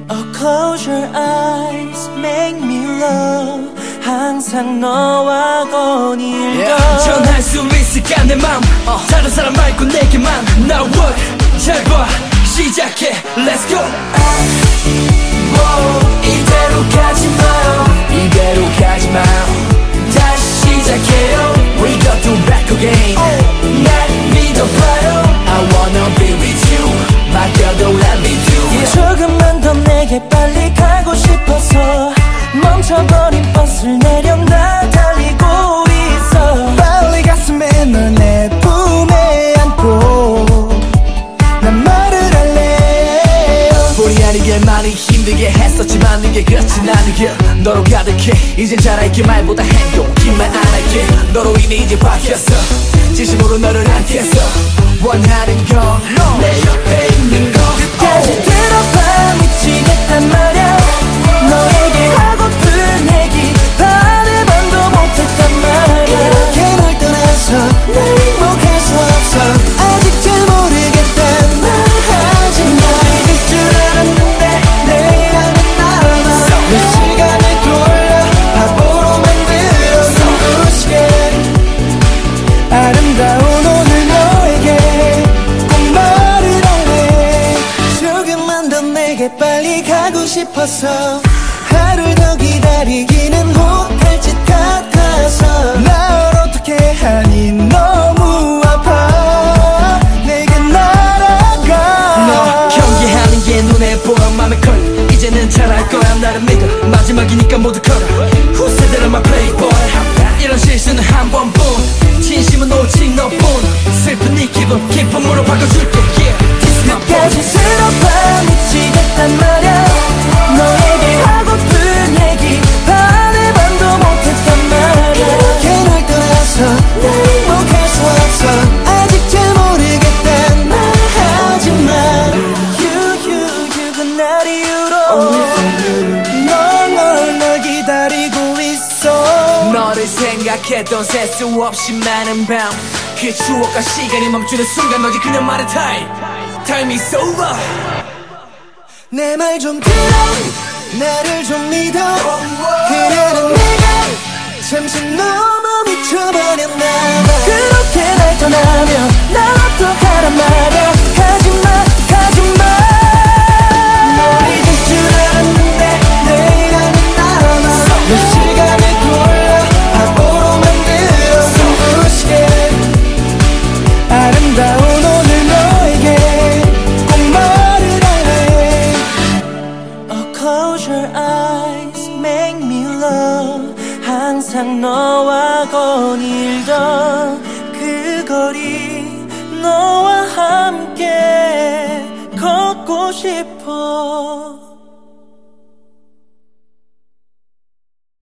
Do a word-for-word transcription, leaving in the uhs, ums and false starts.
Oh, close your eyes, make me love. 항상 너와 거닐던 yeah. 전할 수 있을까 내 맘 uh. 다른 사람 말고 내게만 Now what 잘 봐 시작해 Let's go oh, 이대로 가지마요 이대로 가지마요 다시 시작해요 We got to back again oh. 날 믿어봐요 I wanna be with you 맡겨도 let me do yeah. 조금만 더 내게 빨리 가고 싶어서 멈춰버린 버스를 내려 나 달리고 있어 빨리 가슴에 널 내 품에 안고 난 말을 할래 본의 아니게 많이 힘들게 했었지만 이게 그렇진 않으게 너로 가득해 이젠 잘할게 말보다 행동기만 안 할게 너로 인해 이제 바뀌었어 진심으로 너를 안겠어 원하는 건 내 옆에 있는 거 끝까지 oh. 들어봐 미치겠단 말야 너에게 하고픈 얘기 반의 반도 못했단 말야 이렇게 널 떠나서 날 행복할 수 없어 아직 잘 모르겠단 말 하지마 잊을 줄 알았는데 내일 하는 나만 내 시간을 돌려 바보로 만들어 눈부시게 아름다운 오늘 너에게 꼭 말을 할래 조금만 더 내게 빨리 가고 싶어서 하루 더 기다리기는 못할 짓 같아서 날 어떻게 하니 너무 아파 내게 날아가 너 경계하는 게 눈에 보여 맘에 걸려 이제는 잘할 거야 나를 믿어 마지막이니까 모두 걸어 후세대는 my playboy 이런 실수는 한 번뿐 진심은 오직 너뿐 슬픈 네 기분 기쁨으로 바꿔줄게 yeah. 끝까지 들어봐 미치겠단 말야 너에게 하고픈 얘기 반의 반도 못했단 말야 이렇게 널 떠나서 날 행복할 수 없어 아직 잘 모르겠단 말 하지마 You, you, you 그날 이후로 널, 널, 널 기다리고 있어 너를 생각했던 셀 수 없이 많은 밤 그 추억과 시간이 멈추는 순간 어제 그녀만의 타임 Time is over 내 말 좀 들어 나를 좀 믿어 그래는 내가 잠시 너무 미쳐버렸나 봐 그렇게 날 떠나면 날 어떡하란 말야 가지마 가지마 널 잊을 줄 알았는데 내일 하는 나만 내 시간을 돌려 바보로 만들어 눈부시게 아름다운 오늘 너에게 꼭 말을 할래 Oh, close your eyes, make me love 항상 너와 거닐던 그 거리 너와 함께 걷고 싶어